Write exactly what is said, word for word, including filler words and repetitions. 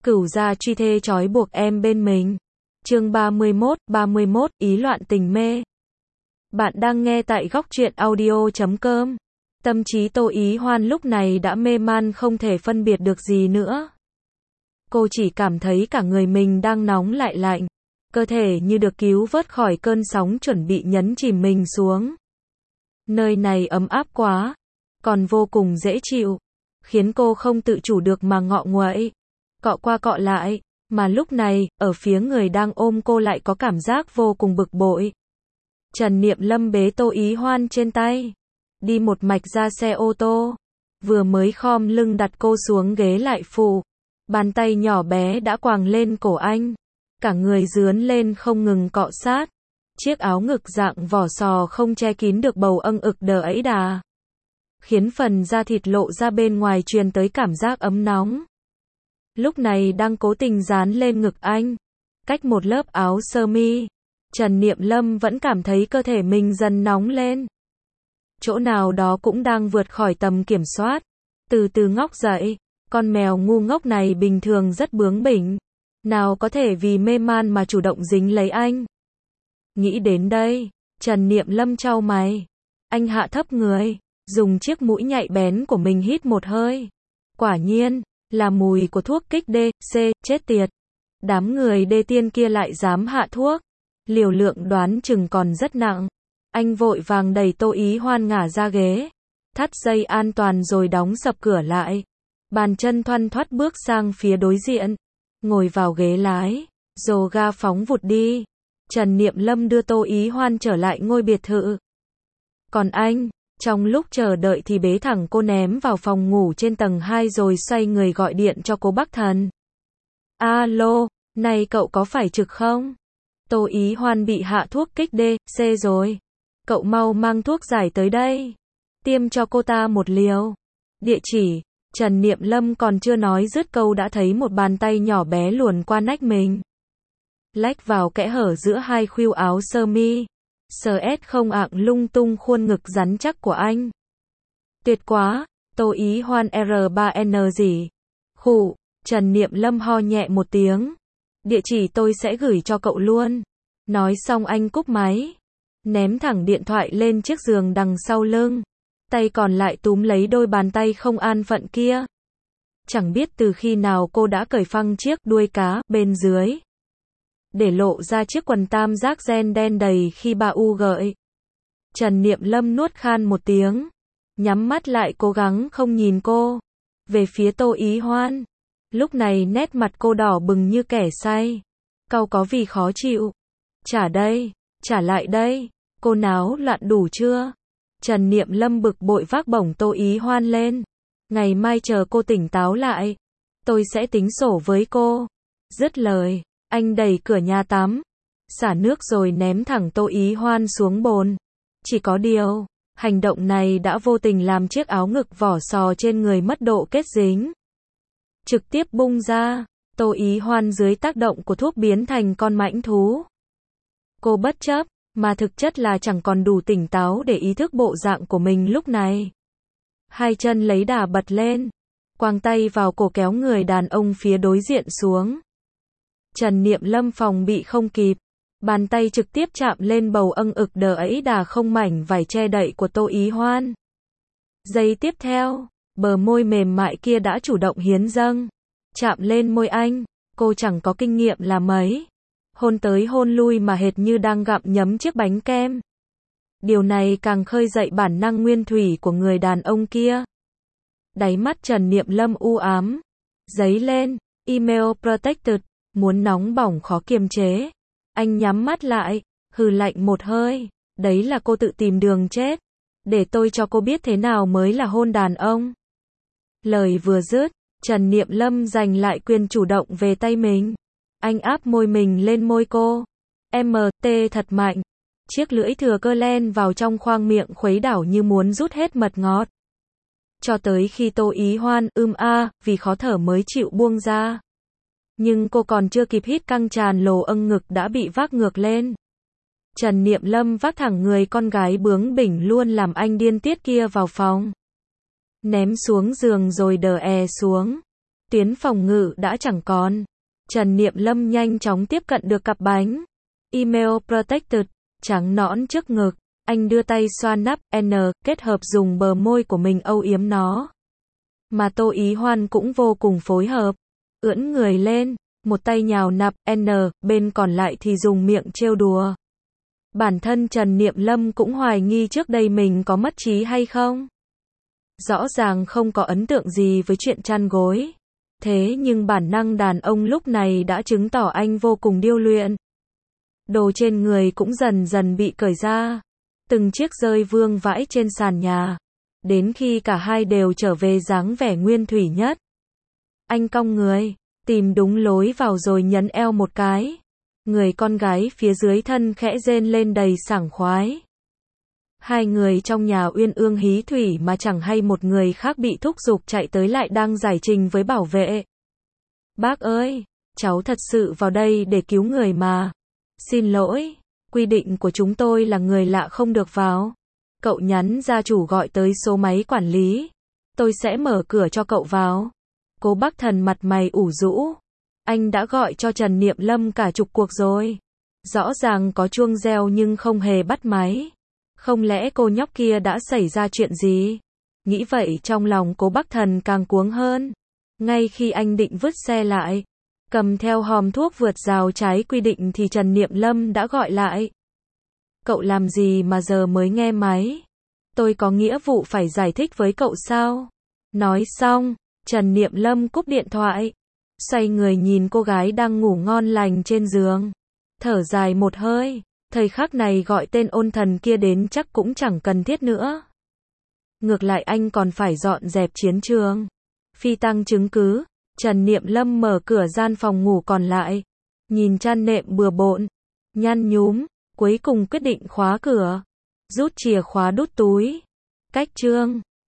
Cửu gia truy thê trói buộc em bên mình. Chương ba mươi mốt, ba mươi mốt, ý loạn tình mê. Bạn đang nghe tại góc truyện audio chấm com. Tâm trí Tô Ý Hoan lúc này đã mê man không thể phân biệt được gì nữa. Cô chỉ cảm thấy cả người mình đang nóng lại lạnh. Cơ thể như được cứu vớt khỏi cơn sóng chuẩn bị nhấn chìm mình xuống. Nơi này ấm áp quá, còn vô cùng dễ chịu, khiến cô không tự chủ được mà ngọ nguậy, cọ qua cọ lại, mà lúc này, ở phía người đang ôm cô lại có cảm giác vô cùng bực bội. Trần Niệm Lâm bế Tô Ý Hoan trên tay, đi một mạch ra xe ô tô, vừa mới khom lưng đặt cô xuống ghế lại phụ, bàn tay nhỏ bé đã quàng lên cổ anh, cả người dướn lên không ngừng cọ sát. Chiếc áo ngực dạng vỏ sò không che kín được bầu âng ực đờ ấy đà, khiến phần da thịt lộ ra bên ngoài truyền tới cảm giác ấm nóng. Lúc này đang cố tình dán lên ngực anh, cách một lớp áo sơ mi, Trần Niệm Lâm vẫn cảm thấy cơ thể mình dần nóng lên. Chỗ nào đó cũng đang vượt khỏi tầm kiểm soát. Từ từ ngóc dậy, con mèo ngu ngốc này bình thường rất bướng bỉnh, nào có thể vì mê man mà chủ động dính lấy anh. Nghĩ đến đây, Trần Niệm Lâm chau mày. Anh hạ thấp người, dùng chiếc mũi nhạy bén của mình hít một hơi. Quả nhiên, là mùi của thuốc kích đê xê, chết tiệt. Đám người đê tiên kia lại dám hạ thuốc. Liều lượng đoán chừng còn rất nặng. Anh vội vàng đẩy Tô Ý Hoan ngả ra ghế, thắt dây an toàn rồi đóng sập cửa lại. Bàn chân thoăn thoắt bước sang phía đối diện, ngồi vào ghế lái, dồ ga phóng vụt đi. Trần Niệm Lâm đưa Tô Ý Hoan trở lại ngôi biệt thự. Còn anh, trong lúc chờ đợi thì bế thẳng cô ném vào phòng ngủ trên tầng hai rồi xoay người gọi điện cho cô Bắc Thần. Alo, này cậu có phải trực không? Tô Ý Hoan bị hạ thuốc kích đê xê rồi. Cậu mau mang thuốc giải tới đây. Tiêm cho cô ta một liều. Địa chỉ. Trần Niệm Lâm còn chưa nói dứt câu đã thấy một bàn tay nhỏ bé luồn qua nách mình, lách vào kẽ hở giữa hai khuỷu áo sơ mi, sờ ét không ạng lung tung khuôn ngực rắn chắc của anh. Tuyệt quá, Tô Ý Hoan R ba N gì? Khụ, Trần Niệm Lâm ho nhẹ một tiếng. Địa chỉ tôi sẽ gửi cho cậu luôn. Nói xong anh cúp máy, ném thẳng điện thoại lên chiếc giường đằng sau lưng, tay còn lại túm lấy đôi bàn tay không an phận kia. Chẳng biết từ khi nào cô đã cởi phăng chiếc đuôi cá bên dưới, để lộ ra chiếc quần tam giác ren đen đầy khi bà u gợi. Trần Niệm Lâm nuốt khan một tiếng, nhắm mắt lại cố gắng không nhìn cô. Về phía Tô Ý Hoan, lúc này nét mặt cô đỏ bừng như kẻ say, cau có vì khó chịu. Trả đây, trả lại đây, cô náo loạn đủ chưa? Trần Niệm Lâm bực bội vác bổng Tô Ý Hoan lên. Ngày mai chờ cô tỉnh táo lại, tôi sẽ tính sổ với cô. Dứt lời, anh đẩy cửa nhà tắm, xả nước rồi ném thẳng Tô Ý Hoan xuống bồn. Chỉ có điều, hành động này đã vô tình làm chiếc áo ngực vỏ sò trên người mất độ kết dính, trực tiếp bung ra. Tô Ý Hoan dưới tác động của thuốc biến thành con mãnh thú. Cô bất chấp, mà thực chất là chẳng còn đủ tỉnh táo để ý thức bộ dạng của mình lúc này. Hai chân lấy đà bật lên, quàng tay vào cổ kéo người đàn ông phía đối diện xuống. Trần Niệm Lâm phòng bị không kịp, bàn tay trực tiếp chạm lên bầu âng ực đờ ấy đà không mảnh vải che đậy của Tô Ý Hoan. Giây tiếp theo, bờ môi mềm mại kia đã chủ động hiến dâng, chạm lên môi anh. Cô chẳng có kinh nghiệm là mấy, hôn tới hôn lui mà hệt như đang gặm nhấm chiếc bánh kem. Điều này càng khơi dậy bản năng nguyên thủy của người đàn ông kia. Đáy mắt Trần Niệm Lâm u ám, dấy lên, email protected, muốn nóng bỏng khó kiềm chế. Anh nhắm mắt lại, hừ lạnh một hơi, đấy là cô tự tìm đường chết. Để tôi cho cô biết thế nào mới là hôn đàn ông. Lời vừa dứt, Trần Niệm Lâm giành lại quyền chủ động về tay mình. Anh áp môi mình lên môi cô. em tê thật mạnh. Chiếc lưỡi thừa cơ len vào trong khoang miệng khuấy đảo như muốn rút hết mật ngọt. Cho tới khi Tô Ý Hoan ưm a vì khó thở mới chịu buông ra. Nhưng cô còn chưa kịp hít căng tràn lồ âng ngực đã bị vác ngược lên. Trần Niệm Lâm vác thẳng người con gái bướng bỉnh luôn làm anh điên tiết kia vào phòng, ném xuống giường rồi đờ è xuống. Tuyến phòng ngự đã chẳng còn. Trần Niệm Lâm nhanh chóng tiếp cận được cặp bánh Email Protected trắng nõn trước ngực. Anh đưa tay xoa nắp N, kết hợp dùng bờ môi của mình âu yếm nó. Mà Tô Ý Hoan cũng vô cùng phối hợp. Ưỡn người lên, một tay nhào nặp N, bên còn lại thì dùng miệng trêu đùa. Bản thân Trần Niệm Lâm cũng hoài nghi trước đây mình có mất trí hay không. Rõ ràng không có ấn tượng gì với chuyện chăn gối. Thế nhưng bản năng đàn ông lúc này đã chứng tỏ anh vô cùng điêu luyện. Đồ trên người cũng dần dần bị cởi ra. Từng chiếc rơi vương vãi trên sàn nhà. Đến khi cả hai đều trở về dáng vẻ nguyên thủy nhất. Anh cong người, tìm đúng lối vào rồi nhấn eo một cái. Người con gái phía dưới thân khẽ rên lên đầy sảng khoái. Hai người trong nhà uyên ương hí thủy mà chẳng hay một người khác bị thúc giục chạy tới lại đang giải trình với bảo vệ. Bác ơi, cháu thật sự vào đây để cứu người mà. Xin lỗi, quy định của chúng tôi là người lạ không được vào. Cậu nhắn gia chủ gọi tới số máy quản lý. Tôi sẽ mở cửa cho cậu vào. Cố Bắc Thần mặt mày ủ rũ. Anh đã gọi cho Trần Niệm Lâm cả chục cuộc rồi. Rõ ràng có chuông reo nhưng không hề bắt máy. Không lẽ cô nhóc kia đã xảy ra chuyện gì? Nghĩ vậy trong lòng Cố Bắc Thần càng cuống hơn. Ngay khi anh định vứt xe lại, cầm theo hòm thuốc vượt rào trái quy định thì Trần Niệm Lâm đã gọi lại. Cậu làm gì mà giờ mới nghe máy? Tôi có nghĩa vụ phải giải thích với cậu sao? Nói xong, Trần Niệm Lâm cúp điện thoại. Xoay người nhìn cô gái đang ngủ ngon lành trên giường. Thở dài một hơi. Thời khắc này gọi tên ôn thần kia đến chắc cũng chẳng cần thiết nữa. Ngược lại anh còn phải dọn dẹp chiến trường. Phi tăng chứng cứ. Trần Niệm Lâm mở cửa gian phòng ngủ còn lại. Nhìn chăn nệm bừa bộn. Nhăn nhúm. Cuối cùng quyết định khóa cửa. Rút chìa khóa đút túi. Cách chương.